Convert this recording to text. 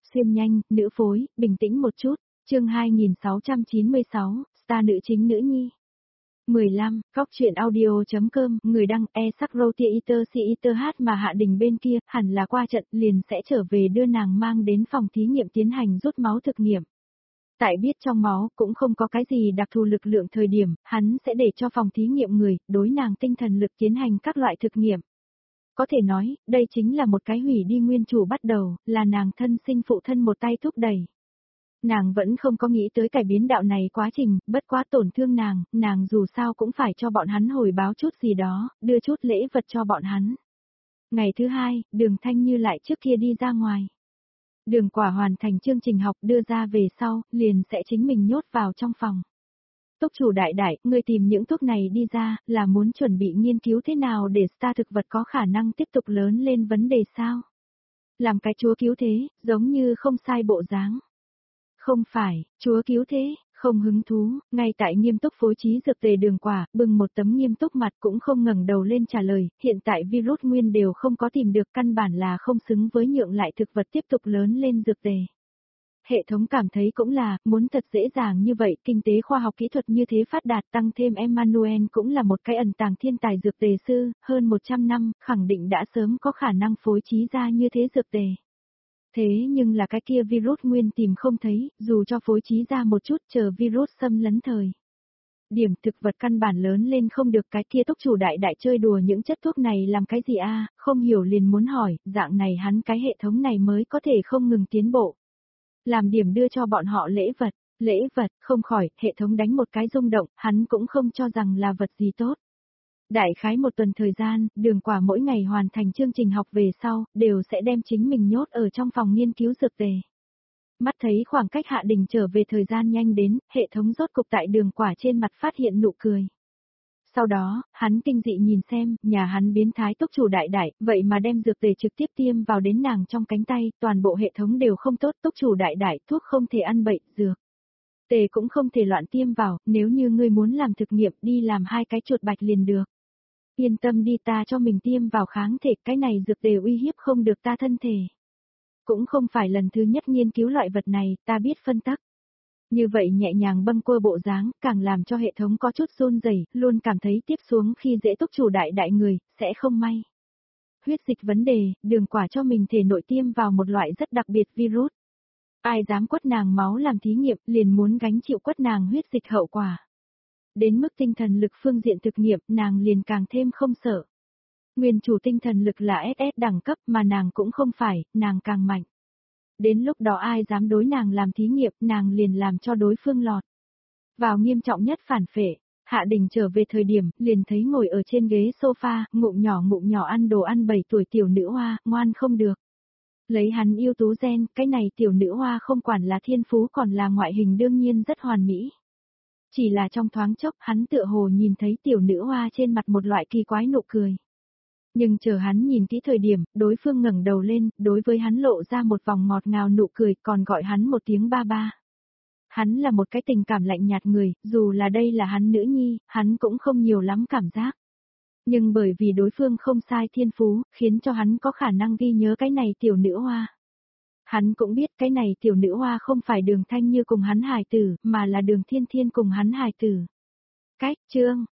Xuyên nhanh, nữ phối, bình tĩnh một chút. Chương 2696, star nữ chính nữ nhi. 15, Cóc truyện audio.com, người đăng sắc roti eater si eater hát mà Hạ Đình bên kia, hẳn là qua trận liền sẽ trở về đưa nàng mang đến phòng thí nghiệm tiến hành rút máu thực nghiệm. Tại biết trong máu cũng không có cái gì đặc thù lực lượng thời điểm, hắn sẽ để cho phòng thí nghiệm người, đối nàng tinh thần lực tiến hành các loại thực nghiệm. Có thể nói, đây chính là một cái hủy đi nguyên chủ bắt đầu, là nàng thân sinh phụ thân một tay thúc đẩy. Nàng vẫn không có nghĩ tới cải biến đạo này quá trình, bất quá tổn thương nàng dù sao cũng phải cho bọn hắn hồi báo chút gì đó, đưa chút lễ vật cho bọn hắn. Ngày thứ hai, Đường Thanh Như lại trước kia đi ra ngoài. Đường Quả hoàn thành chương trình học đưa ra về sau, liền sẽ chính mình nhốt vào trong phòng. Túc chủ đại đại, ngươi tìm những thuốc này đi ra, là muốn chuẩn bị nghiên cứu thế nào để star thực vật có khả năng tiếp tục lớn lên vấn đề sao? Làm cái chúa cứu thế, giống như không sai bộ dáng. Không phải, chúa cứu thế, không hứng thú, ngay tại nghiêm túc phối trí dược tề Đường Quả, bưng một tấm nghiêm túc mặt cũng không ngẩng đầu lên trả lời, hiện tại virus nguyên đều không có tìm được, căn bản là không xứng với nhượng lại thực vật tiếp tục lớn lên dược tề. Hệ thống cảm thấy cũng là, muốn thật dễ dàng như vậy, kinh tế khoa học kỹ thuật như thế phát đạt, tăng thêm Emmanuel cũng là một cái ẩn tàng thiên tài dược tề sư, hơn 100 năm, khẳng định đã sớm có khả năng phối trí ra như thế dược tề. Thế nhưng là cái kia virus nguyên tìm không thấy, dù cho phối trí ra một chút chờ virus xâm lấn thời. Điểm thực vật căn bản lớn lên không được, cái kia túc chủ đại đại chơi đùa những chất thuốc này làm cái gì a? Không hiểu liền muốn hỏi, dạng này hắn cái hệ thống này mới có thể không ngừng tiến bộ. Làm điểm đưa cho bọn họ lễ vật, không khỏi, hệ thống đánh một cái rung động, hắn cũng không cho rằng là vật gì tốt. Đại khái một tuần thời gian, Đường Quả mỗi ngày hoàn thành chương trình học về sau, đều sẽ đem chính mình nhốt ở trong phòng nghiên cứu dược tề. Mắt thấy khoảng cách Hạ Đình trở về thời gian nhanh đến, hệ thống rốt cục tại Đường Quả trên mặt phát hiện nụ cười. Sau đó, hắn kinh dị nhìn xem, nhà hắn biến thái túc chủ đại đại, vậy mà đem dược tề trực tiếp tiêm vào đến nàng trong cánh tay, toàn bộ hệ thống đều không tốt, túc chủ đại đại, thuốc không thể ăn bậy, dược tề cũng không thể loạn tiêm vào, nếu như ngươi muốn làm thực nghiệm đi làm 2 cái chuột bạch liền được. Yên tâm đi, ta cho mình tiêm vào kháng thể, cái này dược tề uy hiếp không được ta thân thể. Cũng không phải lần thứ nhất nghiên cứu loại vật này, ta biết phân tắc. Như vậy nhẹ nhàng bâng quơ bộ dáng, càng làm cho hệ thống có chút run rẩy, luôn cảm thấy tiếp xuống khi dễ túc chủ đại đại người, sẽ không may. Huyết dịch vấn đề, Đường Quả cho mình thể nội tiêm vào một loại rất đặc biệt virus. Ai dám quất nàng máu làm thí nghiệm, liền muốn gánh chịu quất nàng huyết dịch hậu quả. Đến mức tinh thần lực phương diện thực nghiệm, nàng liền càng thêm không sợ. Nguyên chủ tinh thần lực là SS đẳng cấp mà nàng cũng không phải, nàng càng mạnh. Đến lúc đó ai dám đối nàng làm thí nghiệm, nàng liền làm cho đối phương lọt. Vào nghiêm trọng nhất phản phệ, Hạ Đình trở về thời điểm, liền thấy ngồi ở trên ghế sofa, ngụm nhỏ ăn đồ ăn 7 tuổi tiểu nữ hoa, ngoan không được. Lấy hắn yêu tú gen, cái này tiểu nữ hoa không quản là thiên phú còn là ngoại hình đương nhiên rất hoàn mỹ. Chỉ là trong thoáng chốc hắn tựa hồ nhìn thấy tiểu nữ hoa trên mặt một loại kỳ quái nụ cười. Nhưng chờ hắn nhìn kỹ thời điểm, đối phương ngẩng đầu lên, đối với hắn lộ ra một vòng ngọt ngào nụ cười, còn gọi hắn một tiếng ba ba. Hắn là một cái tình cảm lạnh nhạt người, dù là đây là hắn nữ nhi, hắn cũng không nhiều lắm cảm giác. Nhưng bởi vì đối phương không sai thiên phú, khiến cho hắn có khả năng ghi nhớ cái này tiểu nữ hoa. Hắn cũng biết cái này tiểu nữ hoa không phải Đường Thanh Như cùng hắn hài tử, mà là Đường Thiên Thiên cùng hắn hài tử. Cách chương